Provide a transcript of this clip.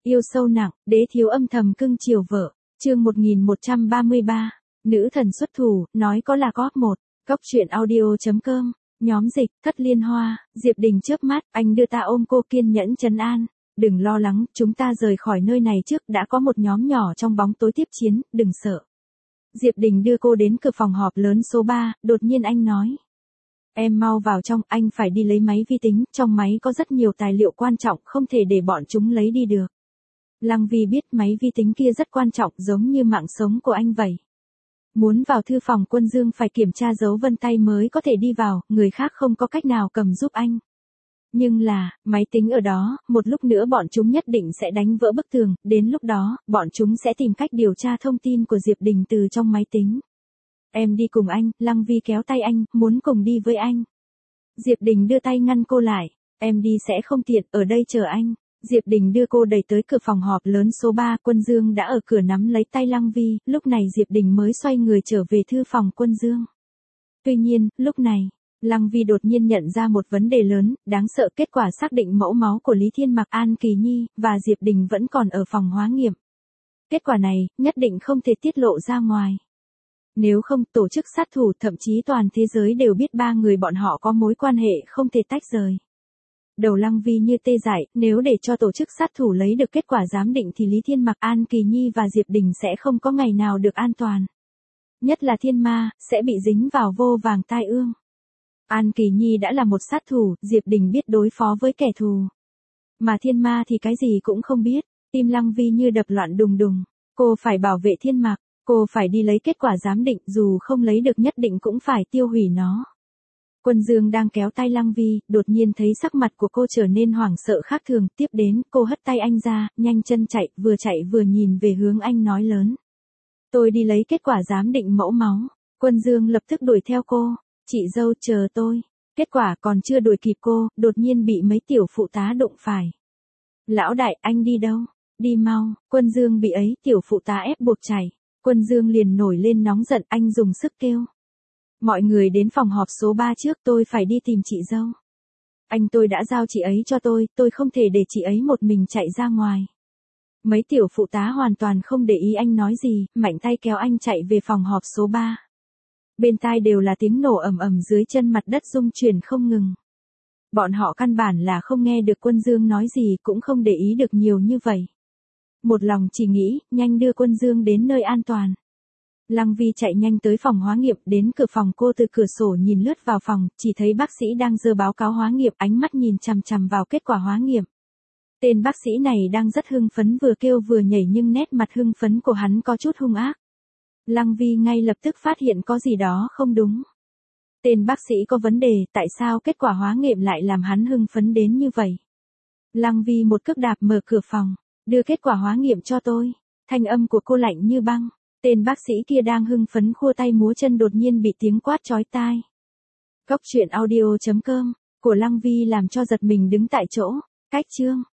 Yêu sâu nặng, đế thiếu âm thầm cưng chiều vợ. Chương 1133. Nữ thần xuất thủ, nói có là có. Góc truyện audio.com. Nhóm dịch, Thất Liên Hoa, Diệp Đình chớp mắt, anh đưa ta ôm cô kiên nhẫn trấn an. Đừng lo lắng, chúng ta rời khỏi nơi này trước, đã có một nhóm nhỏ trong bóng tối tiếp chiến, đừng sợ. Diệp Đình đưa cô đến cửa phòng họp lớn số 3, đột nhiên anh nói. Em mau vào trong, anh phải đi lấy máy vi tính, trong máy có rất nhiều tài liệu quan trọng, không thể để bọn chúng lấy đi được. Lăng Vi biết máy vi tính kia rất quan trọng, giống như mạng sống của anh vậy. Muốn vào thư phòng Quân Dương phải kiểm tra dấu vân tay mới có thể đi vào, người khác không có cách nào cầm giúp anh. Nhưng là, máy tính ở đó, một lúc nữa bọn chúng nhất định sẽ đánh vỡ bức tường, đến lúc đó, bọn chúng sẽ tìm cách điều tra thông tin của Diệp Đình từ trong máy tính. Em đi cùng anh, Lăng Vi kéo tay anh, muốn cùng đi với anh. Diệp Đình đưa tay ngăn cô lại, em đi sẽ không tiện, ở đây chờ anh. Diệp Đình đưa cô đẩy tới cửa phòng họp lớn số 3, Quân Dương đã ở cửa nắm lấy tay Lăng Vi, lúc này Diệp Đình mới xoay người trở về thư phòng Quân Dương. Tuy nhiên, lúc này, Lăng Vi đột nhiên nhận ra một vấn đề lớn, đáng sợ kết quả xác định mẫu máu của Lý Thiên Mặc, An Kỳ Nhi, và Diệp Đình vẫn còn ở phòng hóa nghiệm. Kết quả này, nhất định không thể tiết lộ ra ngoài. Nếu không, tổ chức sát thủ thậm chí toàn thế giới đều biết ba người bọn họ có mối quan hệ không thể tách rời. Đầu Lăng Vi như tê dại, nếu để cho tổ chức sát thủ lấy được kết quả giám định thì Lý Thiên Mặc, An Kỳ Nhi và Diệp Đình sẽ không có ngày nào được an toàn. Nhất là Thiên Ma, sẽ bị dính vào vô vàng tai ương. An Kỳ Nhi đã là một sát thủ, Diệp Đình biết đối phó với kẻ thù. Mà Thiên Ma thì cái gì cũng không biết, tim Lăng Vi như đập loạn đùng đùng. Cô phải bảo vệ Thiên Mặc, cô phải đi lấy kết quả giám định, dù không lấy được nhất định cũng phải tiêu hủy nó. Quân Dương đang kéo tay Lăng Vi, đột nhiên thấy sắc mặt của cô trở nên hoảng sợ khác thường, tiếp đến, cô hất tay anh ra, nhanh chân chạy vừa nhìn về hướng anh nói lớn. Tôi đi lấy kết quả giám định mẫu máu. Quân Dương lập tức đuổi theo cô, chị dâu chờ tôi. Kết quả còn chưa đuổi kịp cô, đột nhiên bị mấy tiểu phụ tá đụng phải. Lão đại, anh đi đâu? Đi mau. Quân Dương bị ấy, tiểu phụ tá ép buộc chạy. Quân Dương liền nổi lên nóng giận, anh dùng sức kêu. Mọi người đến phòng họp số 3 trước, tôi phải đi tìm chị dâu. Tôi đã giao chị ấy cho tôi không thể để chị ấy một mình chạy ra ngoài. Mấy tiểu phụ tá hoàn toàn không để ý anh nói gì, mạnh tay kéo anh chạy về phòng họp số 3. Bên tai đều là tiếng nổ ầm ầm, dưới chân mặt đất rung chuyển không ngừng. Bọn họ căn bản là không nghe được Quân Dương nói gì, cũng không để ý được nhiều như vậy. Một lòng chỉ nghĩ, nhanh đưa Quân Dương đến nơi an toàn. Lăng Vi chạy nhanh tới phòng hóa nghiệm, đến cửa phòng cô từ cửa sổ nhìn lướt vào phòng, chỉ thấy bác sĩ đang giơ báo cáo hóa nghiệm, ánh mắt nhìn chằm chằm vào kết quả hóa nghiệm. Tên bác sĩ này đang rất hưng phấn, vừa kêu vừa nhảy, nhưng nét mặt hưng phấn của hắn có chút hung ác. Lăng Vi ngay lập tức phát hiện có gì đó không đúng. Tên bác sĩ có vấn đề, tại sao kết quả hóa nghiệm lại làm hắn hưng phấn đến như vậy? Lăng Vi một cước đạp mở cửa phòng, đưa kết quả hóa nghiệm cho tôi. Thanh âm của cô lạnh như băng. Tên bác sĩ kia đang hưng phấn khua tay múa chân, đột nhiên bị tiếng quát chói tai. Góc truyện audio.com của Lăng Vi làm cho giật mình đứng tại chỗ. Cách chương